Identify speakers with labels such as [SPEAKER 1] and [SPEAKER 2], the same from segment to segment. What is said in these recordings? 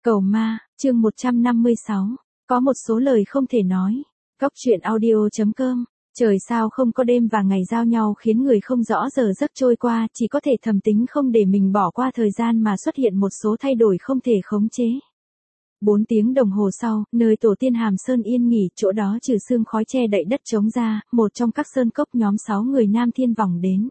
[SPEAKER 1] Cầu ma, chương 156. Có một số lời không thể nói. Góc truyện audio.com. Trời sao không có đêm và ngày giao nhau khiến người không rõ giờ giấc trôi qua, chỉ có thể thầm tính không để mình bỏ qua thời gian mà xuất hiện một số thay đổi không thể khống chế. 4 tiếng đồng hồ sau, nơi tổ tiên Hàm Sơn yên nghỉ, chỗ đó trừ sương khói che đậy đất trống ra, một trong các sơn cốc nhóm 6 người Nam Thiên vòng đến.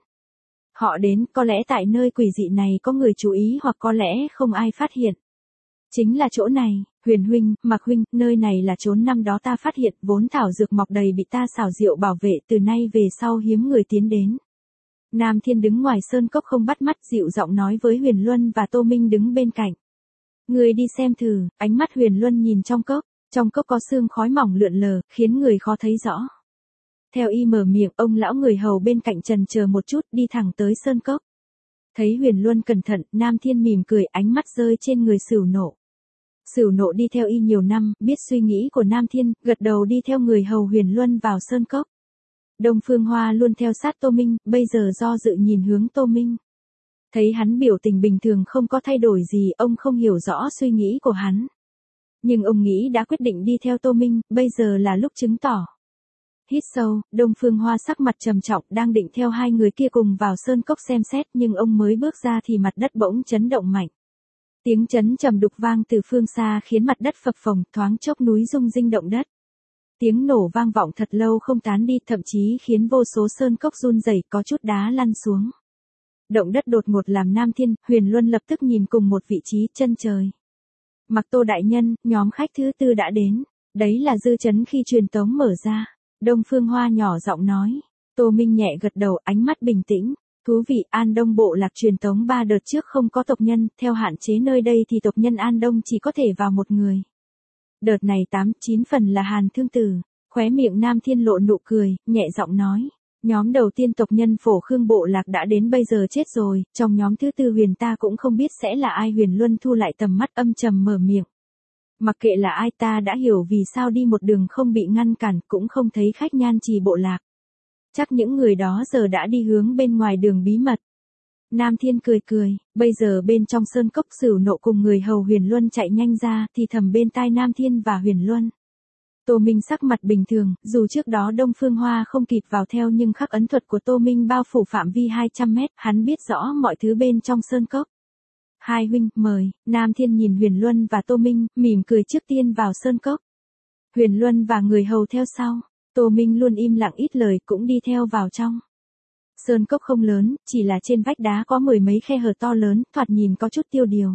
[SPEAKER 1] Họ đến, có lẽ tại nơi quỷ dị này có người chú ý hoặc có lẽ không ai phát hiện. Chính là chỗ này, Huyền huynh, Mạc huynh, nơi này là chốn năm đó ta phát hiện, vốn thảo dược mọc đầy bị ta xảo diệu bảo vệ, từ nay về sau hiếm người tiến đến. Nam Thiên đứng ngoài sơn cốc không bắt mắt, dịu giọng nói với Huyền Luân và Tô Minh đứng bên cạnh. Người đi xem thử. Ánh mắt Huyền Luân nhìn trong cốc có sương khói mỏng lượn lờ, khiến người khó thấy rõ. Theo y mở miệng, ông lão người hầu bên cạnh chần chờ một chút, đi thẳng tới sơn cốc. Thấy Huyền Luân cẩn thận, Nam Thiên mỉm cười, ánh mắt rơi trên người Sửu Nộ. Sửu Nộ đi theo y nhiều năm, biết suy nghĩ của Nam Thiên, gật đầu đi theo người hầu Huyền Luân vào sơn cốc. Đông Phương Hoa luôn theo sát Tô Minh, bây giờ do dự nhìn hướng Tô Minh. Thấy hắn biểu tình bình thường không có thay đổi gì, ông không hiểu rõ suy nghĩ của hắn. Nhưng ông nghĩ đã quyết định đi theo Tô Minh, bây giờ là lúc chứng tỏ. Hít sâu, Đông Phương Hoa sắc mặt trầm trọng, đang định theo hai người kia cùng vào sơn cốc xem xét, nhưng ông mới bước ra thì mặt đất bỗng chấn động mạnh. Tiếng chấn trầm đục vang từ phương xa khiến mặt đất phập phồng, thoáng chốc núi rung rinh động đất. Tiếng nổ vang vọng thật lâu không tán đi, thậm chí khiến vô số sơn cốc run rẩy, có chút đá lăn xuống. Động đất đột ngột làm Nam Thiên, Huyền Luân lập tức nhìn cùng một vị trí, chân trời. Mặc Tô đại nhân, nhóm khách thứ tư đã đến. Đấy là dư chấn khi truyền tống mở ra. Đông Phương Hoa nhỏ giọng nói. Tô Minh nhẹ gật đầu, ánh mắt bình tĩnh. Thú vị, An Đông bộ lạc truyền tống 3 đợt trước không có tộc nhân, theo hạn chế nơi đây thì tộc nhân An Đông chỉ có thể vào một người. Đợt này 8-9 phần là Hàn Thương Tử. Khóe miệng Nam Thiên lộ nụ cười, nhẹ giọng nói. Nhóm đầu tiên tộc nhân Phổ Khương bộ lạc đã đến, bây giờ chết rồi, trong nhóm thứ tư Huyền ta cũng không biết sẽ là ai. Huyền Luân thu lại tầm mắt, âm trầm mở miệng. Mặc kệ là ai, ta đã hiểu vì sao đi một đường không bị ngăn cản, cũng không thấy khách Nhan Trì bộ lạc. Chắc những người đó giờ đã đi hướng bên ngoài đường bí mật. Nam Thiên cười, bây giờ bên trong sơn cốc Sửu Nộ cùng người hầu Huyền Luân chạy nhanh ra, thì thầm bên tai Nam Thiên và Huyền Luân. Tô Minh sắc mặt bình thường, dù trước đó Đông Phương Hoa không kịp vào theo nhưng khắc ấn thuật của Tô Minh bao phủ phạm vi 200 mét, hắn biết rõ mọi thứ bên trong sơn cốc. Hai huynh, mời. Nam Thiên nhìn Huyền Luân và Tô Minh, mỉm cười trước tiên vào sơn cốc. Huyền Luân và người hầu theo sau. Tô Minh luôn im lặng ít lời cũng đi theo vào trong. Sơn cốc không lớn, chỉ là trên vách đá có 10 mấy khe hở to lớn, thoạt nhìn có chút tiêu điều.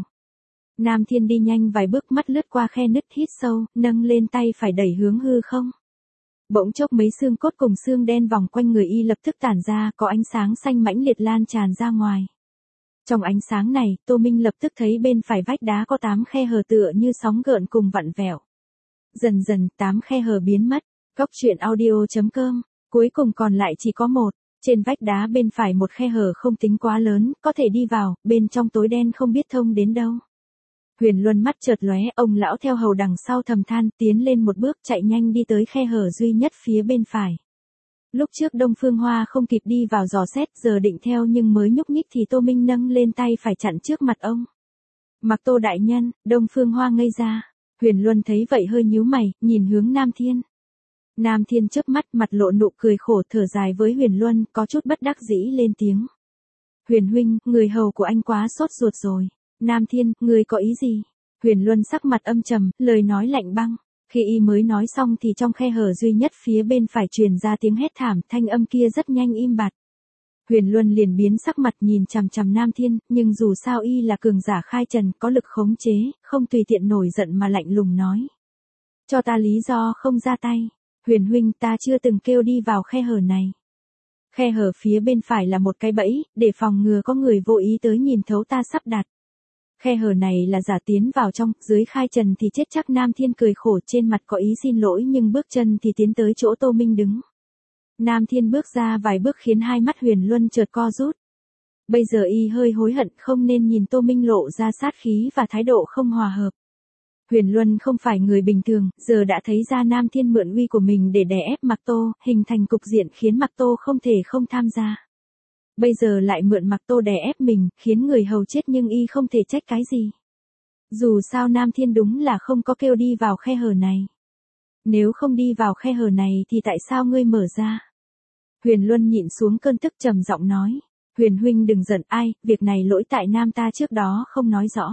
[SPEAKER 1] Nam Thiên đi nhanh vài bước, mắt lướt qua khe nứt, hít sâu, nâng lên tay phải đẩy hướng hư không. Bỗng chốc mấy xương cốt cùng xương đen vòng quanh người y lập tức tản ra, có ánh sáng xanh mãnh liệt lan tràn ra ngoài. Trong ánh sáng này, Tô Minh lập tức thấy bên phải vách đá có 8 khe hở tựa như sóng gợn cùng vặn vẹo. Dần dần, 8 khe hở biến mất. Góc truyện audio.com. Cuối cùng còn lại chỉ có một. Trên vách đá bên phải một khe hở không tính quá lớn, có thể đi vào, bên trong tối đen không biết thông đến đâu. Huyền Luân mắt chợt lóe, ông lão theo hầu đằng sau thầm than, tiến lên một bước, chạy nhanh đi tới khe hở duy nhất phía bên phải. Lúc trước Đông Phương Hoa không kịp đi vào dò xét, giờ định theo nhưng mới nhúc nhích thì Tô Minh nâng lên tay phải chặn trước mặt ông. Mặc Tô đại nhân. Đông Phương Hoa ngây ra. Huyền Luân thấy vậy hơi nhíu mày, nhìn hướng Nam Thiên. Nam Thiên chớp mắt, mặt lộ nụ cười khổ, thở dài với Huyền Luân, có chút bất đắc dĩ lên tiếng. Huyền huynh, người hầu của anh quá sốt ruột rồi. Nam Thiên, người có ý gì? Huyền Luân sắc mặt âm trầm, lời nói lạnh băng. Khi y mới nói xong thì trong khe hở duy nhất phía bên phải truyền ra tiếng hét thảm, thanh âm kia rất nhanh im bặt. Huyền Luân liền biến sắc mặt nhìn chằm chằm Nam Thiên, nhưng dù sao y là cường giả khai trần, có lực khống chế, không tùy tiện nổi giận mà lạnh lùng nói. Cho ta lý do không ra tay. Huyền huynh, ta chưa từng kêu đi vào khe hở này. Khe hở phía bên phải là một cái bẫy, để phòng ngừa có người vô ý tới nhìn thấu ta sắp đặt. Khe hở này là giả tiến vào trong, dưới khai trần thì chết chắc. Nam Thiên cười khổ, trên mặt có ý xin lỗi nhưng bước chân thì tiến tới chỗ Tô Minh đứng. Nam Thiên bước ra vài bước khiến hai mắt Huyền Luân chợt co rút. Bây giờ y hơi hối hận không nên nhìn Tô Minh lộ ra sát khí và thái độ không hòa hợp. Huyền Luân không phải người bình thường, giờ đã thấy ra Nam Thiên mượn uy của mình để đè ép Mạc Tô, hình thành cục diện khiến Mạc Tô không thể không tham gia. Bây giờ lại mượn Mạc Tô đè ép mình, khiến người hầu chết nhưng y không thể trách cái gì. Dù sao Nam Thiên đúng là không có kêu đi vào khe hở này. Nếu không đi vào khe hở này thì tại sao ngươi mở ra? Huyền Luân nhịn xuống cơn tức trầm giọng nói. Huyền huynh đừng giận, ai, việc này lỗi tại Nam ta trước đó không nói rõ.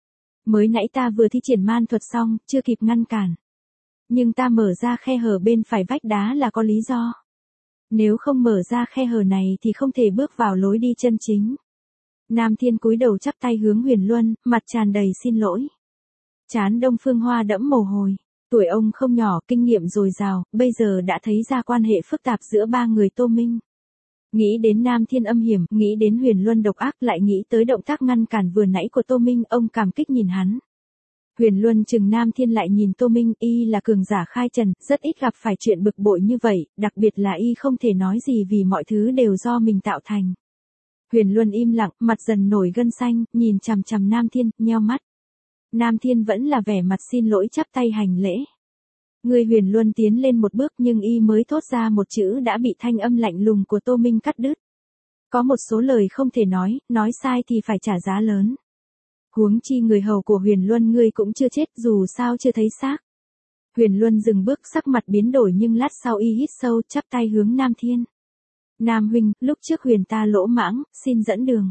[SPEAKER 1] Mới nãy ta vừa thi triển man thuật xong, chưa kịp ngăn cản. Nhưng ta mở ra khe hở bên phải vách đá là có lý do. Nếu không mở ra khe hở này thì không thể bước vào lối đi chân chính. Nam Thiên cúi đầu chắp tay hướng Huyền Luân, mặt tràn đầy xin lỗi. Trán Đông Phương Hoa đẫm mồ hôi. Tuổi ông không nhỏ, kinh nghiệm dồi dào, bây giờ đã thấy ra quan hệ phức tạp giữa ba người Tô Minh. Nghĩ đến Nam Thiên âm hiểm, nghĩ đến Huyền Luân độc ác, lại nghĩ tới động tác ngăn cản vừa nãy của Tô Minh, ông cảm kích nhìn hắn. Huyền Luân chừng Nam Thiên lại nhìn Tô Minh, y là cường giả khai trần, rất ít gặp phải chuyện bực bội như vậy, đặc biệt là y không thể nói gì vì mọi thứ đều do mình tạo thành. Huyền Luân im lặng, mặt dần nổi gân xanh, nhìn chằm chằm Nam Thiên, nheo mắt. Nam Thiên vẫn là vẻ mặt xin lỗi chắp tay hành lễ. Người Huyền Luân tiến lên một bước nhưng y mới thốt ra một chữ đã bị thanh âm lạnh lùng của Tô Minh cắt đứt. Có một số lời không thể nói sai thì phải trả giá lớn. Huống chi người hầu của Huyền Luân ngươi cũng chưa chết, dù sao chưa thấy xác. Huyền Luân dừng bước, sắc mặt biến đổi nhưng lát sau y hít sâu, chắp tay hướng Nam Thiên. Nam huynh, lúc trước Huyền ta lỗ mãng, xin dẫn đường.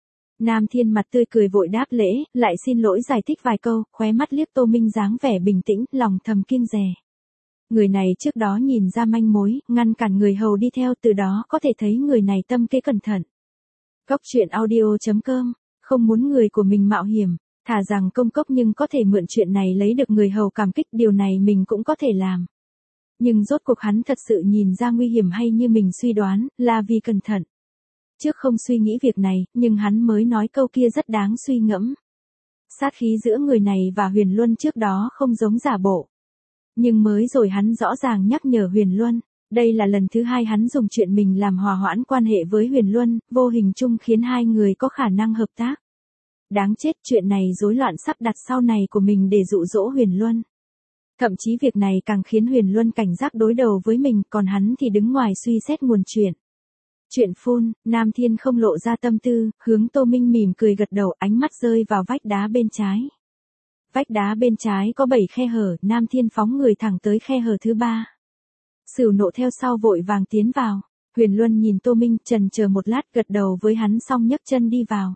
[SPEAKER 1] Nam Thiên mặt tươi cười vội đáp lễ, lại xin lỗi giải thích vài câu, khóe mắt liếc Tô Minh dáng vẻ bình tĩnh, lòng thầm kiêng dè. Người này trước đó nhìn ra manh mối, ngăn cản người hầu đi theo, từ đó có thể thấy người này tâm kế cẩn thận. Góc truyện audio.com, không muốn người của mình mạo hiểm, thà rằng công cốc nhưng có thể mượn chuyện này lấy được người hầu cảm kích, điều này mình cũng có thể làm. Nhưng rốt cuộc hắn thật sự nhìn ra nguy hiểm hay như mình suy đoán, là vì cẩn thận. Trước không suy nghĩ việc này, nhưng hắn mới nói câu kia rất đáng suy ngẫm. Sát khí giữa người này và Huyền Luân trước đó không giống giả bộ. Nhưng mới rồi hắn rõ ràng nhắc nhở Huyền Luân, đây là lần thứ hai hắn dùng chuyện mình làm hòa hoãn quan hệ với Huyền Luân, vô hình chung khiến hai người có khả năng hợp tác. Đáng chết, chuyện này rối loạn sắp đặt sau này của mình để dụ dỗ Huyền Luân. Thậm chí việc này càng khiến Huyền Luân cảnh giác đối đầu với mình, còn hắn thì đứng ngoài suy xét nguồn chuyện. Chuyện phun, Nam Thiên không lộ ra tâm tư, hướng Tô Minh mỉm cười gật đầu, ánh mắt rơi vào vách đá bên trái. Vách đá bên trái có 7 khe hở, Nam Thiên phóng người thẳng tới khe hở thứ 3. Sửu Nộ theo sau vội vàng tiến vào. Huyền Luân nhìn Tô Minh, chần chờ một lát, gật đầu với hắn xong nhấc chân đi vào.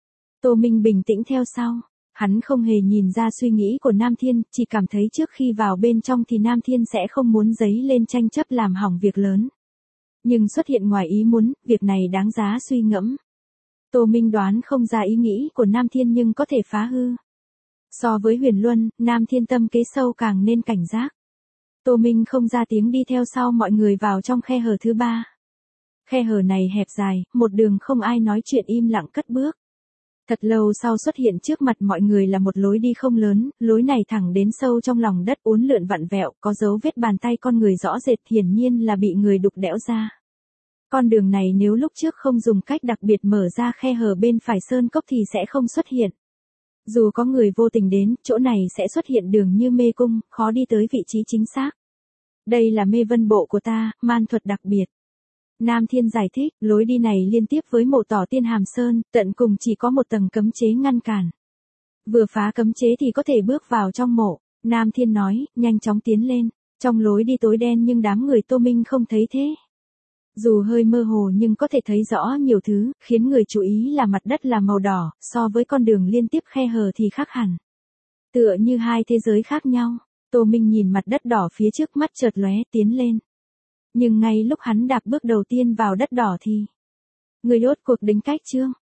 [SPEAKER 1] Tô Minh bình tĩnh theo sau. Hắn không hề nhìn ra suy nghĩ của Nam Thiên, chỉ cảm thấy trước khi vào bên trong thì Nam Thiên sẽ không muốn dấy lên tranh chấp làm hỏng việc lớn. Nhưng xuất hiện ngoài ý muốn, việc này đáng giá suy ngẫm. Tô Minh đoán không ra ý nghĩ của Nam Thiên nhưng có thể phá hư. So với Huyền Luân, Nam Thiên tâm kế sâu càng nên cảnh giác. Tô Minh không ra tiếng đi theo sau mọi người vào trong khe hở thứ 3. Khe hở này hẹp dài, một đường không ai nói chuyện, im lặng cất bước. Thật lâu sau xuất hiện trước mặt mọi người là một lối đi không lớn, lối này thẳng đến sâu trong lòng đất, uốn lượn vặn vẹo, có dấu vết bàn tay con người rõ rệt, hiển nhiên là bị người đục đẽo ra. Con đường này nếu lúc trước không dùng cách đặc biệt mở ra khe hở bên phải sơn cốc thì sẽ không xuất hiện. Dù có người vô tình đến, chỗ này sẽ xuất hiện đường như mê cung, khó đi tới vị trí chính xác. Đây là mê vân bộ của ta, man thuật đặc biệt. Nam Thiên giải thích, lối đi này liên tiếp với mộ Tỏ Tiên Hàm Sơn, tận cùng chỉ có một tầng cấm chế ngăn cản. Vừa phá cấm chế thì có thể bước vào trong mộ. Nam Thiên nói, nhanh chóng tiến lên. Trong lối đi tối đen nhưng đám người Tô Minh không thấy thế. Dù hơi mơ hồ nhưng có thể thấy rõ nhiều thứ, khiến người chú ý là mặt đất là màu đỏ, so với con đường liên tiếp khe hở thì khác hẳn. Tựa như hai thế giới khác nhau. Tô Minh nhìn mặt đất đỏ phía trước, mắt chợt lóe, tiến lên. Nhưng ngay lúc hắn đạp bước đầu tiên vào đất đỏ thì... Người rốt cuộc đến cách chưa?